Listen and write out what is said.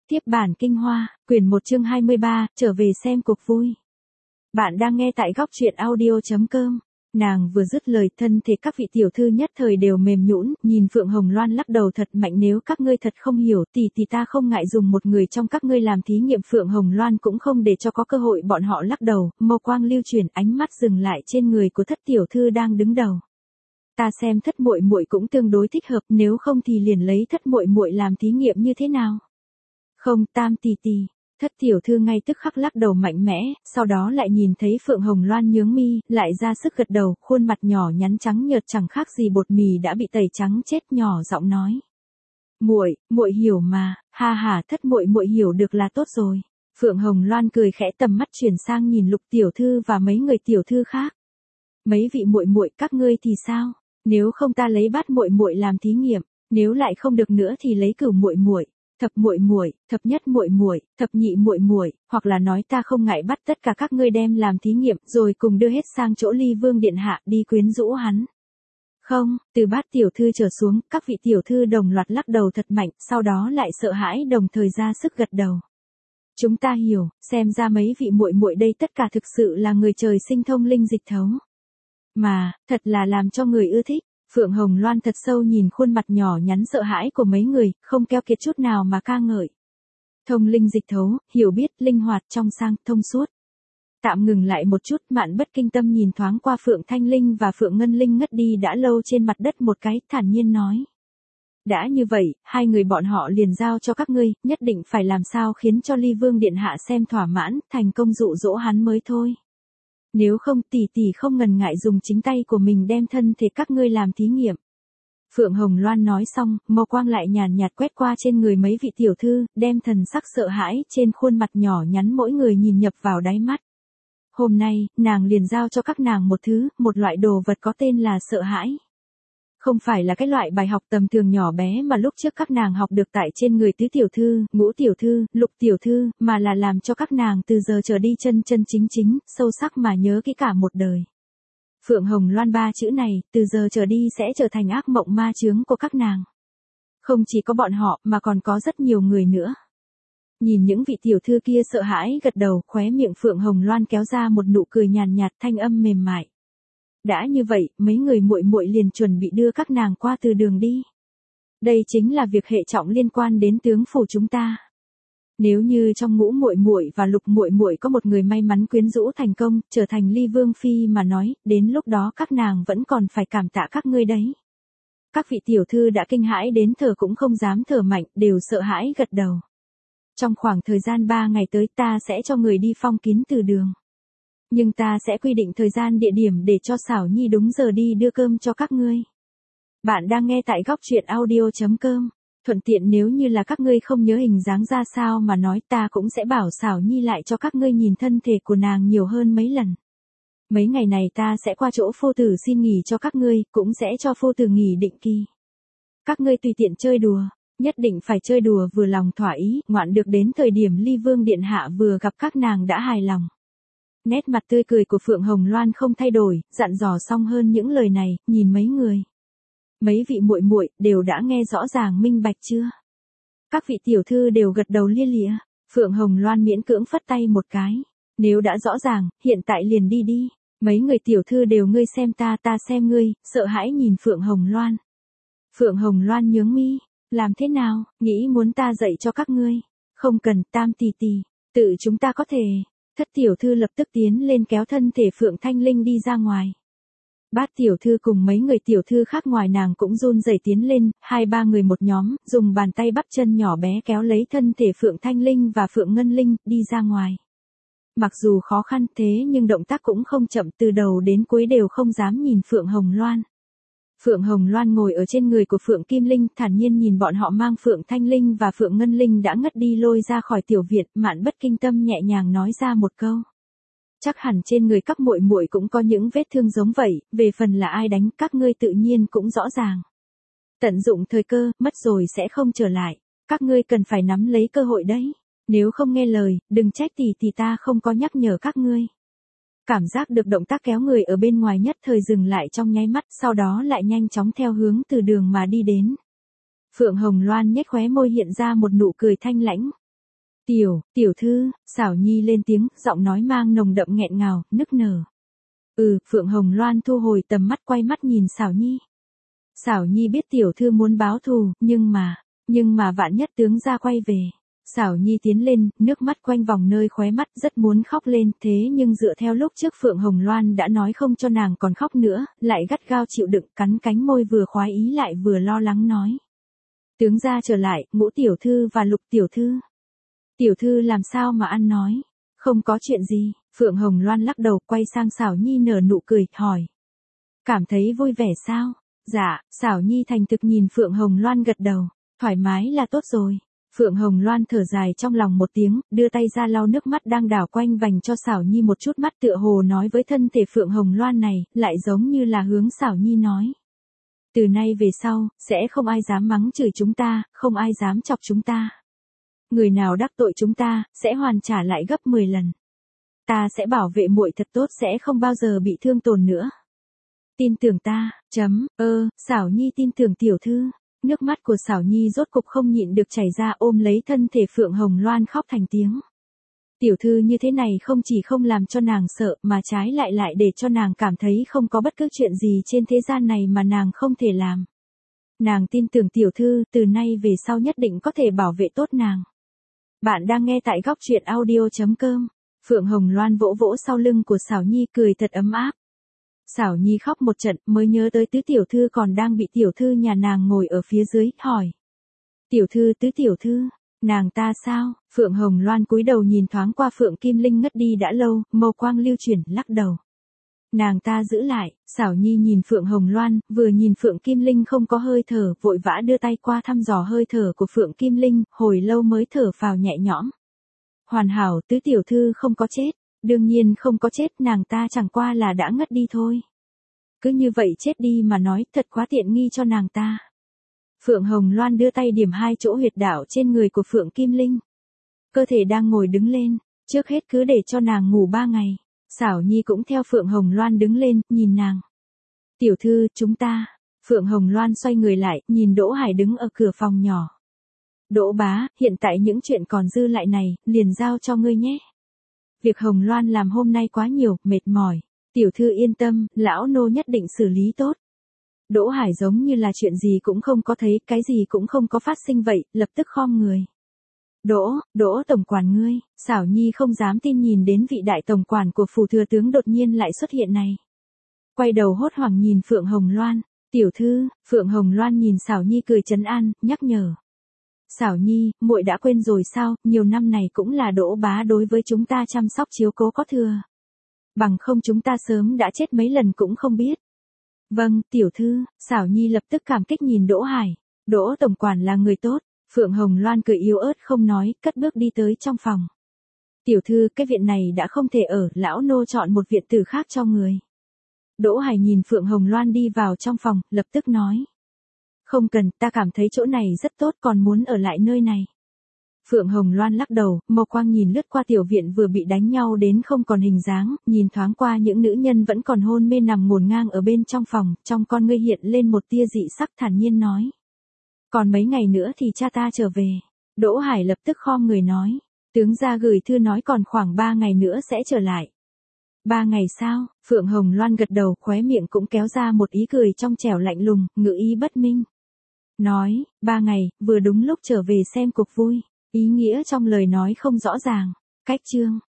Tiếp bản kinh hoa, quyển 1 chương 23, trở về xem cuộc vui. Bạn đang nghe tại góc truyện audio.com. Nàng vừa dứt lời, thân thể các vị tiểu thư nhất thời đều mềm nhũn, nhìn Phượng Hồng Loan lắc đầu thật mạnh, nếu các ngươi thật không hiểu thì ta không ngại dùng một người trong các ngươi làm thí nghiệm. Phượng Hồng Loan cũng không để cho có cơ hội bọn họ lắc đầu, mâu quang lưu chuyển, ánh mắt dừng lại trên người của Thất tiểu thư đang đứng đầu. Ta xem Thất muội muội cũng tương đối thích hợp, nếu không thì liền lấy Thất muội muội làm thí nghiệm như thế nào? Không, Tam tỷ tỷ. Thất tiểu thư ngay tức khắc lắc đầu mạnh mẽ, sau đó lại nhìn thấy Phượng Hồng Loan nhướng mi, lại ra sức gật đầu, khuôn mặt nhỏ nhắn trắng nhợt chẳng khác gì bột mì đã bị tẩy trắng chết, nhỏ giọng nói: muội hiểu mà, ha ha, Thất muội muội hiểu được là tốt rồi. Phượng Hồng Loan cười khẽ, tầm mắt chuyển sang nhìn Lục tiểu thư và mấy người tiểu thư khác. Mấy vị muội muội, các ngươi thì sao? Nếu không ta lấy Bát muội muội làm thí nghiệm, nếu lại không được nữa thì lấy Cửu muội muội, Thập muội muội, Thập nhất muội muội, Thập nhị muội muội, hoặc là nói ta không ngại bắt tất cả các ngươi đem làm thí nghiệm, rồi cùng đưa hết sang chỗ Ly Vương điện hạ đi quyến rũ hắn. Không, từ Bát tiểu thư trở xuống, các vị tiểu thư đồng loạt lắc đầu thật mạnh, sau đó lại sợ hãi đồng thời ra sức gật đầu. Chúng ta hiểu, xem ra mấy vị muội muội đây tất cả thực sự là người trời sinh thông linh dịch thấu. Mà, thật là làm cho người ưa thích. Phượng Hồng Loan thật sâu nhìn khuôn mặt nhỏ nhắn sợ hãi của mấy người, không keo kiệt chút nào mà ca ngợi. Thông linh dịch thấu, hiểu biết, linh hoạt, trong sang, thông suốt. Tạm ngừng lại một chút, Mạn Bất Kinh Tâm nhìn thoáng qua Phượng Thanh Linh và Phượng Ngân Linh ngất đi đã lâu trên mặt đất một cái, thản nhiên nói: đã như vậy, hai người bọn họ liền giao cho các ngươi, nhất định phải làm sao khiến cho Ly Vương điện hạ xem thỏa mãn, thành công dụ dỗ hắn mới thôi. Nếu không tỷ tỷ không ngần ngại dùng chính tay của mình đem thân thể các ngươi làm thí nghiệm. Phượng Hồng Loan nói xong, mâu quang lại nhàn nhạt quét qua trên người mấy vị tiểu thư, đem thần sắc sợ hãi trên khuôn mặt nhỏ nhắn mỗi người nhìn nhập vào đáy mắt. Hôm nay, nàng liền giao cho các nàng một thứ, một loại đồ vật có tên là sợ hãi. Không phải là cái loại bài học tầm thường nhỏ bé mà lúc trước các nàng học được tại trên người Tứ tiểu thư, Ngũ tiểu thư, Lục tiểu thư, mà là làm cho các nàng từ giờ trở đi chân chân chính chính, sâu sắc mà nhớ kỹ cả một đời. Phượng Hồng Loan ba chữ này, từ giờ trở đi sẽ trở thành ác mộng ma chướng của các nàng. Không chỉ có bọn họ, mà còn có rất nhiều người nữa. Nhìn những vị tiểu thư kia sợ hãi gật đầu, khóe miệng Phượng Hồng Loan kéo ra một nụ cười nhàn nhạt, thanh âm mềm mại. Đã như vậy, mấy người muội muội liền chuẩn bị đưa các nàng qua từ đường đi. Đây chính là việc hệ trọng liên quan đến tướng phủ chúng ta. Nếu như trong Ngũ muội muội và Lục muội muội có một người may mắn quyến rũ thành công, trở thành Ly Vương phi mà nói, đến lúc đó các nàng vẫn còn phải cảm tạ các ngươi đấy. Các vị tiểu thư đã kinh hãi đến thở cũng không dám thở mạnh, đều sợ hãi gật đầu. Trong khoảng thời gian 3 ngày tới ta sẽ cho người đi phong kín từ đường. Nhưng ta sẽ quy định thời gian địa điểm để cho Xảo Nhi đúng giờ đi đưa cơm cho các ngươi. Bạn đang nghe tại góc truyện audio.com. Thuận tiện nếu như là các ngươi không nhớ hình dáng ra sao mà nói, ta cũng sẽ bảo Xảo Nhi lại cho các ngươi nhìn thân thể của nàng nhiều hơn mấy lần. Mấy ngày này ta sẽ qua chỗ phu tử xin nghỉ cho các ngươi, cũng sẽ cho phu tử nghỉ định kỳ. Các ngươi tùy tiện chơi đùa, nhất định phải chơi đùa vừa lòng thỏa ý, ngoạn được đến thời điểm Ly Vương điện hạ vừa gặp các nàng đã hài lòng. Nét mặt tươi cười của Phượng Hồng Loan không thay đổi, dặn dò xong hơn những lời này, nhìn mấy người. Mấy vị muội muội đều đã nghe rõ ràng minh bạch chưa? Các vị tiểu thư đều gật đầu lia lịa. Phượng Hồng Loan miễn cưỡng phất tay một cái. Nếu đã rõ ràng, hiện tại liền đi đi. Mấy người tiểu thư đều ngươi xem ta xem ngươi, sợ hãi nhìn Phượng Hồng Loan. Phượng Hồng Loan nhướng mi, làm thế nào, nghĩ muốn ta dạy cho các ngươi? Không cần, Tam tỷ tỷ, tự chúng ta có thể. Thất tiểu thư lập tức tiến lên kéo thân thể Phượng Thanh Linh đi ra ngoài. Bát tiểu thư cùng mấy người tiểu thư khác ngoài nàng cũng run rẩy tiến lên, 2-3 người một nhóm, dùng bàn tay bắp chân nhỏ bé kéo lấy thân thể Phượng Thanh Linh và Phượng Ngân Linh, đi ra ngoài. Mặc dù khó khăn thế nhưng động tác cũng không chậm, từ đầu đến cuối đều không dám nhìn Phượng Hồng Loan. Phượng Hồng Loan ngồi ở trên người của Phượng Kim Linh, thản nhiên nhìn bọn họ mang Phượng Thanh Linh và Phượng Ngân Linh đã ngất đi lôi ra khỏi tiểu viện, Mạn Bất Kinh Tâm nhẹ nhàng nói ra một câu. Chắc hẳn trên người các muội muội cũng có những vết thương giống vậy, về phần là ai đánh các ngươi tự nhiên cũng rõ ràng. Tận dụng thời cơ, mất rồi sẽ không trở lại, các ngươi cần phải nắm lấy cơ hội đấy. Nếu không nghe lời, đừng trách tỷ ta không có nhắc nhở các ngươi. Cảm giác được động tác kéo người ở bên ngoài nhất thời dừng lại trong nháy mắt, sau đó lại nhanh chóng theo hướng từ đường mà đi đến. Phượng Hồng Loan nhếch khóe môi hiện ra một nụ cười thanh lãnh. Tiểu thư, Xảo Nhi lên tiếng, giọng nói mang nồng đậm nghẹn ngào, nức nở. Phượng Hồng Loan thu hồi tầm mắt quay mắt nhìn Xảo Nhi. Xảo Nhi biết tiểu thư muốn báo thù, nhưng mà vạn nhất tướng gia quay về. Xảo Nhi tiến lên, nước mắt quanh vòng nơi khóe mắt rất muốn khóc lên, thế nhưng dựa theo lúc trước Phượng Hồng Loan đã nói không cho nàng còn khóc nữa, lại gắt gao chịu đựng, cắn cánh môi vừa khoái ý lại vừa lo lắng nói. Tướng gia trở lại, Ngũ tiểu thư và Lục tiểu thư. Tiểu thư làm sao mà ăn nói? Không có chuyện gì, Phượng Hồng Loan lắc đầu quay sang Xảo Nhi nở nụ cười, hỏi. Cảm thấy vui vẻ sao? Dạ, Xảo Nhi thành thực nhìn Phượng Hồng Loan gật đầu, thoải mái là tốt rồi. Phượng Hồng Loan thở dài trong lòng một tiếng, đưa tay ra lau nước mắt đang đảo quanh vành cho Xảo Nhi một chút mắt tựa hồ nói với thân thể Phượng Hồng Loan này, lại giống như là hướng Xảo Nhi nói. Từ nay về sau, sẽ không ai dám mắng chửi chúng ta, không ai dám chọc chúng ta. Người nào đắc tội chúng ta, sẽ hoàn trả lại gấp 10 lần. Ta sẽ bảo vệ muội thật tốt, sẽ không bao giờ bị thương tổn nữa. Tin tưởng ta, Xảo Nhi tin tưởng tiểu thư. Nước mắt của Xảo Nhi rốt cục không nhịn được chảy ra, ôm lấy thân thể Phượng Hồng Loan khóc thành tiếng. Tiểu thư như thế này không chỉ không làm cho nàng sợ mà trái lại để cho nàng cảm thấy không có bất cứ chuyện gì trên thế gian này mà nàng không thể làm. Nàng tin tưởng tiểu thư, từ nay về sau nhất định có thể bảo vệ tốt nàng. Bạn đang nghe tại góc truyện audio.com. Phượng Hồng Loan vỗ vỗ sau lưng của Xảo Nhi cười thật ấm áp. Xảo Nhi khóc một trận mới nhớ tới tứ tiểu thư còn đang bị tiểu thư nhà nàng ngồi ở phía dưới, hỏi. Tiểu thư, tứ tiểu thư, nàng ta sao? Phượng Hồng Loan cúi đầu nhìn thoáng qua Phượng Kim Linh ngất đi đã lâu, mâu quang lưu chuyển, lắc đầu. Nàng ta giữ lại. Xảo Nhi nhìn Phượng Hồng Loan, vừa nhìn Phượng Kim Linh không có hơi thở, vội vã đưa tay qua thăm dò hơi thở của Phượng Kim Linh, hồi lâu mới thở phào nhẹ nhõm. Hoàn hảo, tứ tiểu thư không có chết. Đương nhiên không có chết, nàng ta chẳng qua là đã ngất đi thôi. Cứ như vậy chết đi mà nói, thật quá tiện nghi cho nàng ta. Phượng Hồng Loan đưa tay điểm hai chỗ huyệt đạo trên người của Phượng Kim Linh. Cơ thể đang ngồi đứng lên, trước hết cứ để cho nàng ngủ 3 ngày. Xảo Nhi cũng theo Phượng Hồng Loan đứng lên, nhìn nàng. Tiểu thư, chúng ta. Phượng Hồng Loan xoay người lại, nhìn Đỗ Hải đứng ở cửa phòng nhỏ. Đỗ bá, hiện tại những chuyện còn dư lại này, liền giao cho ngươi nhé. Việc Hồng Loan làm hôm nay quá nhiều, mệt mỏi. Tiểu thư yên tâm, lão nô nhất định xử lý tốt. Đỗ Hải giống như là chuyện gì cũng không có thấy, cái gì cũng không có phát sinh vậy, lập tức khom người. Đỗ tổng quản ngươi. Xảo Nhi không dám tin nhìn đến vị đại tổng quản của phủ thừa tướng đột nhiên lại xuất hiện này. Quay đầu hốt hoảng nhìn Phượng Hồng Loan. Tiểu thư. Phượng Hồng Loan nhìn Xảo Nhi cười trấn an, nhắc nhở. Xảo Nhi, muội đã quên rồi sao, nhiều năm này cũng là Đỗ bá đối với chúng ta chăm sóc chiếu cố có thừa. Bằng không chúng ta sớm đã chết mấy lần cũng không biết. Vâng, tiểu thư. Xảo Nhi lập tức cảm kích nhìn Đỗ Hải. Đỗ tổng quản là người tốt. Phượng Hồng Loan cười yếu ớt không nói, cất bước đi tới trong phòng. Tiểu thư, cái viện này đã không thể ở, lão nô chọn một viện tử khác cho người. Đỗ Hải nhìn Phượng Hồng Loan đi vào trong phòng, lập tức nói. Không cần, ta cảm thấy chỗ này rất tốt, còn muốn ở lại nơi này. Phượng Hồng Loan lắc đầu, mâu quang nhìn lướt qua tiểu viện vừa bị đánh nhau đến không còn hình dáng, nhìn thoáng qua những nữ nhân vẫn còn hôn mê nằm ngổn ngang ở bên trong phòng, trong con ngươi hiện lên một tia dị sắc, thản nhiên nói. Còn mấy ngày nữa thì cha ta trở về. Đỗ Hải lập tức khom người nói. Tướng gia gửi thư nói còn khoảng 3 ngày nữa sẽ trở lại. 3 ngày sao? Phượng Hồng Loan gật đầu, khóe miệng cũng kéo ra một ý cười trong trẻo lạnh lùng, ngữ ý bất minh. Nói, 3 ngày, vừa đúng lúc trở về xem cuộc vui. Ý nghĩa trong lời nói không rõ ràng. Cách chương.